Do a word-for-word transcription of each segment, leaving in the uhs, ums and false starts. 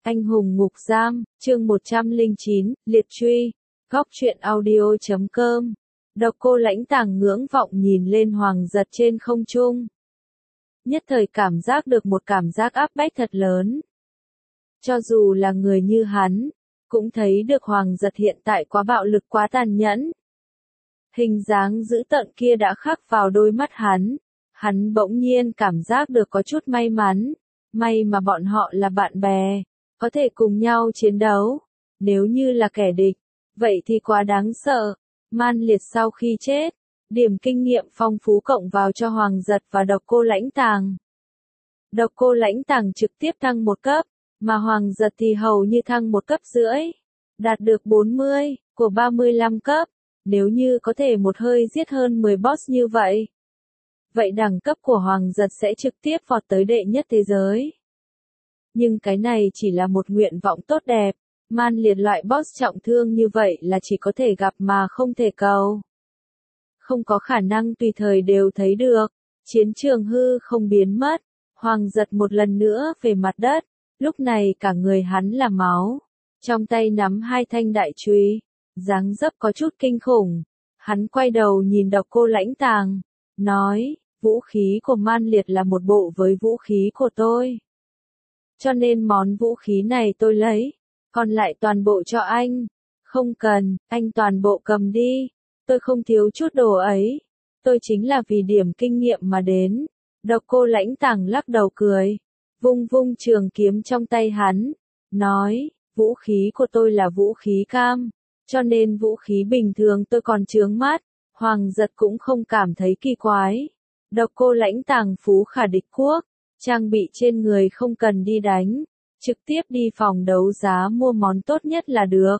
Anh hùng ngục giam, chương một trăm lẻ chín, liệt truy, góc truyện audio chấm com. Độc Cô Lãnh Tàng ngưỡng vọng nhìn lên Hoàng Giật trên không trung. Nhất thời cảm giác được một cảm giác áp bách thật lớn. Cho dù là người như hắn, cũng thấy được Hoàng Giật hiện tại quá bạo lực quá tàn nhẫn. Hình dáng dữ tợn kia đã khắc vào đôi mắt hắn. Hắn bỗng nhiên cảm giác được có chút may mắn. May mà bọn họ là bạn bè, có thể cùng nhau chiến đấu. Nếu như là kẻ địch, vậy thì quá đáng sợ. Man Liệt sau khi chết, điểm kinh nghiệm phong phú cộng vào cho Hoàng Giật và Độc Cô Lãnh Tàng. Độc Cô Lãnh Tàng trực tiếp thăng một cấp, mà Hoàng Giật thì hầu như thăng một cấp rưỡi, đạt được bốn mươi, của ba mươi lăm cấp. Nếu như có thể một hơi giết hơn mười boss như vậy, vậy đẳng cấp của Hoàng Giật sẽ trực tiếp vọt tới đệ nhất thế giới. Nhưng cái này chỉ là một nguyện vọng tốt đẹp. Man Liệt loại boss trọng thương như vậy là chỉ có thể gặp mà không thể cầu. Không có khả năng tùy thời đều thấy được. Chiến trường hư không biến mất. Hoàng Giật một lần nữa về mặt đất. Lúc này cả người hắn là máu. Trong tay nắm hai thanh đại chùy. Dáng dấp có chút kinh khủng. Hắn quay đầu nhìn Độc Cô Lãnh Tàng. Nói, vũ khí của Man Liệt là một bộ với vũ khí của tôi. Cho nên món vũ khí này tôi lấy. Còn lại toàn bộ cho anh. Không cần, anh toàn bộ cầm đi. Tôi không thiếu chút đồ ấy. Tôi chính là vì điểm kinh nghiệm mà đến. Độc Cô Lãnh Tàng lắc đầu cười. Vung vung trường kiếm trong tay hắn. Nói, vũ khí của tôi là vũ khí cam. Cho nên vũ khí bình thường tôi còn chướng mắt. Hoàng Giật cũng không cảm thấy kỳ quái. Độc Cô Lãnh Tàng phú khả địch quốc. Trang bị trên người không cần đi đánh. Trực tiếp đi phòng đấu giá mua món tốt nhất là được.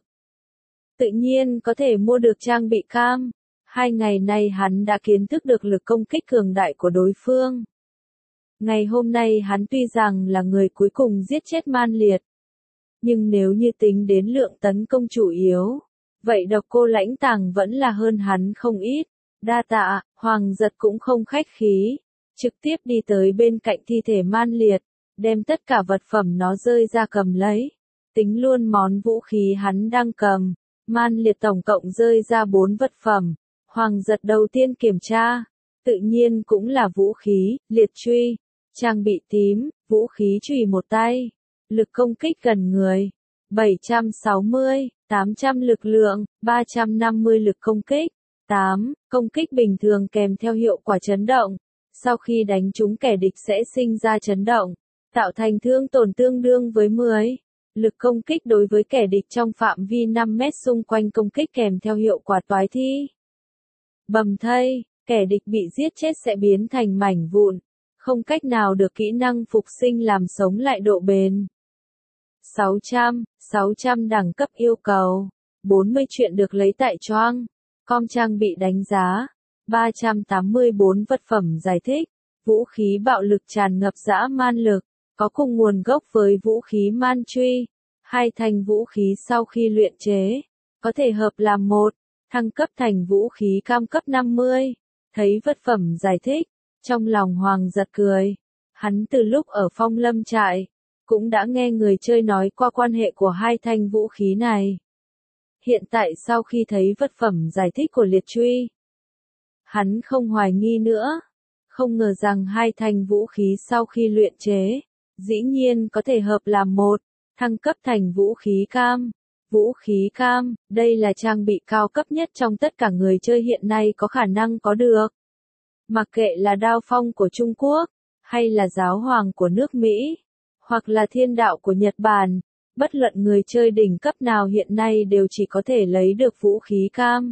Tự nhiên có thể mua được trang bị cam. Hai ngày nay hắn đã kiến thức được lực công kích cường đại của đối phương. Ngày hôm nay hắn tuy rằng là người cuối cùng giết chết Man Liệt. Nhưng nếu như tính đến lượng tấn công chủ yếu, vậy Độc Cô Lãnh Tàng vẫn là hơn hắn không ít. Đa tạ, Hoàng Giật cũng không khách khí. Trực tiếp đi tới bên cạnh thi thể Man Liệt. Đem tất cả vật phẩm nó rơi ra cầm lấy. Tính luôn món vũ khí hắn đang cầm. Man Liệt tổng cộng rơi ra bốn vật phẩm. Hoàng Giật đầu tiên kiểm tra. Tự nhiên cũng là vũ khí, liệt truy. Trang bị tím, vũ khí chùy một tay. Lực công kích gần người. bảy trăm sáu mươi, tám trăm lực lượng, ba trăm năm mươi lực công kích. tám. Công kích bình thường kèm theo hiệu quả chấn động. Sau khi đánh trúng kẻ địch sẽ sinh ra chấn động. Tạo thành thương tổn tương đương với mười. Lực công kích đối với kẻ địch trong phạm vi năm mét xung quanh công kích kèm theo hiệu quả toái thi. Bầm thây, kẻ địch bị giết chết sẽ biến thành mảnh vụn. Không cách nào được kỹ năng phục sinh làm sống lại độ bền. sáu trăm, sáu trăm đẳng cấp yêu cầu. bốn mươi chuyện được lấy tại choang. Com trang bị đánh giá. ba trăm tám mươi bốn vật phẩm giải thích. Vũ khí bạo lực tràn ngập dã man lực. Có cùng nguồn gốc với vũ khí man truy. Hai thành vũ khí sau khi luyện chế. Có thể hợp làm một. Thăng cấp thành vũ khí cam cấp năm mươi. Thấy vật phẩm giải thích. Trong lòng Hoàng Giật cười. Hắn từ lúc ở Phong Lâm trại. Cũng đã nghe người chơi nói qua quan hệ của hai thanh vũ khí này. Hiện tại sau khi thấy vật phẩm giải thích của liệt truy. Hắn không hoài nghi nữa. Không ngờ rằng hai thanh vũ khí sau khi luyện chế. Dĩ nhiên có thể hợp làm một, thăng cấp thành vũ khí cam. Vũ khí cam, đây là trang bị cao cấp nhất trong tất cả người chơi hiện nay có khả năng có được. Mặc kệ là đao phong của Trung Quốc, hay là giáo hoàng của nước Mỹ, hoặc là thiên đạo của Nhật Bản, bất luận người chơi đỉnh cấp nào hiện nay đều chỉ có thể lấy được vũ khí cam.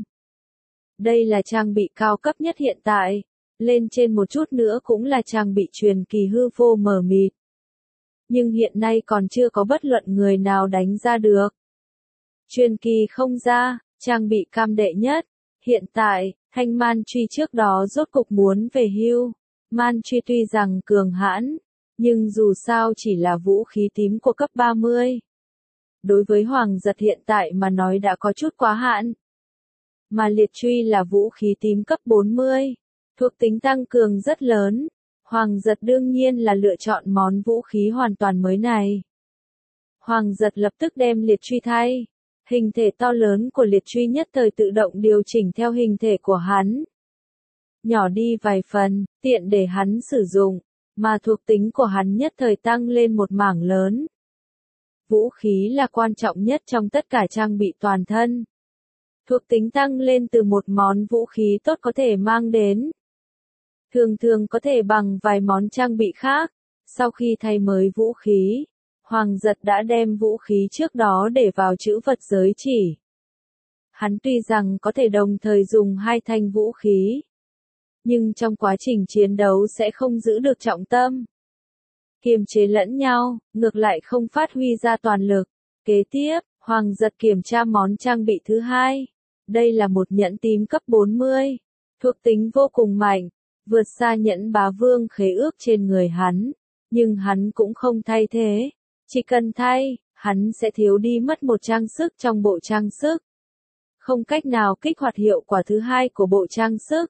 Đây là trang bị cao cấp nhất hiện tại, lên trên một chút nữa cũng là trang bị truyền kỳ hư vô mờ mịt. Nhưng hiện nay còn chưa có bất luận người nào đánh ra được. Truyền kỳ không ra, trang bị cam đệ nhất. Hiện tại, thanh man truy trước đó rốt cục muốn về hưu. Man truy tuy rằng cường hãn, nhưng dù sao chỉ là vũ khí tím của cấp ba mươi. Đối với Hoàng Giật hiện tại mà nói đã có chút quá hạn. Mà liệt truy là vũ khí tím cấp bốn mươi. Thuộc tính tăng cường rất lớn. Hoàng Giật đương nhiên là lựa chọn món vũ khí hoàn toàn mới này. Hoàng giật lập tức đem liệt truy thay. Hình thể to lớn của liệt truy nhất thời tự động điều chỉnh theo hình thể của hắn. Nhỏ đi vài phần, tiện để hắn sử dụng, mà thuộc tính của hắn nhất thời tăng lên một mảng lớn. Vũ khí là quan trọng nhất trong tất cả trang bị toàn thân. Thuộc tính tăng lên từ một món vũ khí tốt có thể mang đến. Thường thường có thể bằng vài món trang bị khác. Sau khi thay mới vũ khí, Hoàng giật đã đem vũ khí trước đó để vào trữ vật giới chỉ. Hắn tuy rằng có thể đồng thời dùng hai thanh vũ khí, nhưng trong quá trình chiến đấu sẽ không giữ được trọng tâm. Kiềm chế lẫn nhau, ngược lại không phát huy ra toàn lực. Kế tiếp, Hoàng giật kiểm tra món trang bị thứ hai. Đây là một nhẫn tím cấp bốn mươi. Thuộc tính vô cùng mạnh, vượt xa nhẫn bá vương khế ước trên người hắn. Nhưng hắn cũng không thay thế. Chỉ cần thay, hắn sẽ thiếu đi mất một trang sức trong bộ trang sức. Không cách nào kích hoạt hiệu quả thứ hai của bộ trang sức.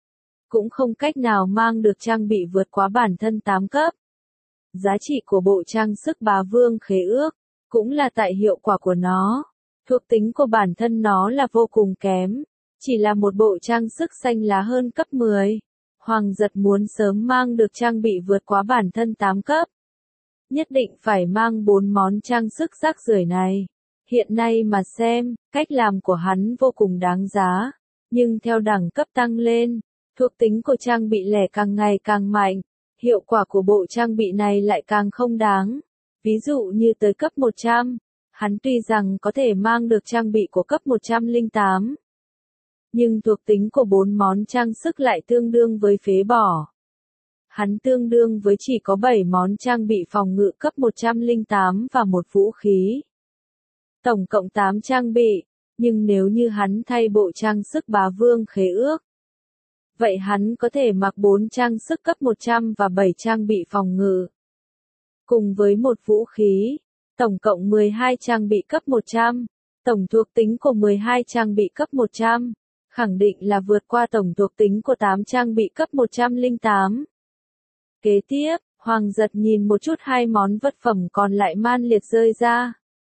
Cũng không cách nào mang được trang bị vượt quá bản thân tám cấp. Giá trị của bộ trang sức bá vương khế ước, cũng là tại hiệu quả của nó. Thuộc tính của bản thân nó là vô cùng kém. Chỉ là một bộ trang sức xanh lá hơn cấp mười. Hoàng giật muốn sớm mang được trang bị vượt quá bản thân tám cấp. Nhất định phải mang bốn món trang sức rác rưởi này. Hiện nay mà xem, cách làm của hắn vô cùng đáng giá. Nhưng theo đẳng cấp tăng lên, thuộc tính của trang bị lẻ càng ngày càng mạnh. Hiệu quả của bộ trang bị này lại càng không đáng. Ví dụ như tới cấp một trăm, hắn tuy rằng có thể mang được trang bị của cấp một trăm lẻ tám. Nhưng thuộc tính của bốn món trang sức lại tương đương với phế bỏ. Hắn tương đương với chỉ có bảy món trang bị phòng ngự cấp một trăm lẻ tám và một vũ khí. Tổng cộng tám trang bị, nhưng nếu như hắn thay bộ trang sức bá vương khế ước, vậy hắn có thể mặc bốn trang sức cấp một trăm và bảy trang bị phòng ngự. Cùng với một vũ khí, tổng cộng mười hai trang bị cấp một trăm, tổng thuộc tính của mười hai trang bị cấp một trăm, khẳng định là vượt qua tổng thuộc tính của tám trang bị cấp một trăm lẻ tám. Kế tiếp, Hoàng giật nhìn một chút hai món vật phẩm còn lại man liệt rơi ra.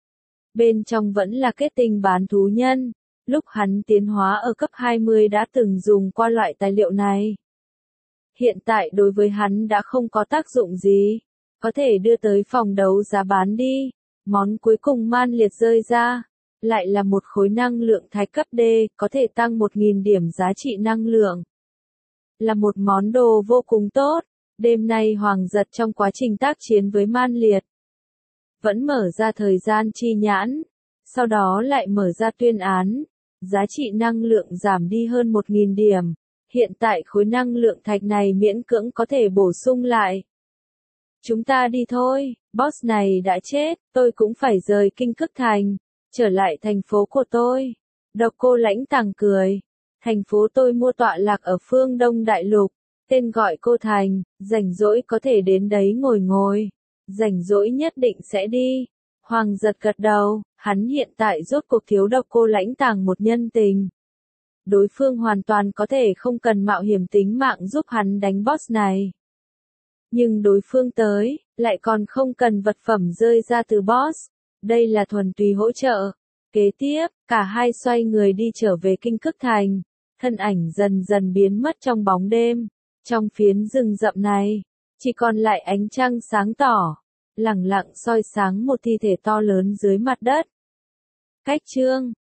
Bên trong vẫn là kết tinh bán thú nhân. Lúc hắn tiến hóa ở cấp hai mươi đã từng dùng qua loại tài liệu này. Hiện tại đối với hắn đã không có tác dụng gì. Có thể đưa tới phòng đấu giá bán đi. Món cuối cùng man liệt rơi ra. Lại là một khối năng lượng thạch cấp D, có thể tăng một nghìn điểm giá trị năng lượng. Là một món đồ vô cùng tốt. Đêm nay Hoàng giật trong quá trình tác chiến với man liệt, vẫn mở ra thời gian chi nhãn. Sau đó lại mở ra tuyên án. Giá trị năng lượng giảm đi hơn một nghìn điểm. Hiện tại khối năng lượng thạch này miễn cưỡng có thể bổ sung lại. Chúng ta đi thôi, boss này đã chết, tôi cũng phải rời Kinh Cức Thành, trở lại thành phố của tôi. Độc Cô Lãnh Tàng cười. Thành phố tôi mua tọa lạc ở phương Đông Đại Lục, tên gọi Cô Thành, rảnh rỗi có thể đến đấy ngồi ngồi. Rảnh rỗi nhất định sẽ đi. Hoàng giật gật đầu, hắn hiện tại rốt cuộc thiếu Độc Cô Lãnh Tàng một nhân tình. Đối phương hoàn toàn có thể không cần mạo hiểm tính mạng giúp hắn đánh boss này. Nhưng đối phương tới, lại còn không cần vật phẩm rơi ra từ boss. Đây là thuần túy hỗ trợ. Kế tiếp, cả hai xoay người đi trở về Kinh Cức Thành. Thân ảnh dần dần biến mất trong bóng đêm. Trong phiến rừng rậm này, chỉ còn lại ánh trăng sáng tỏ, lẳng lặng soi sáng một thi thể to lớn dưới mặt đất. Cách chương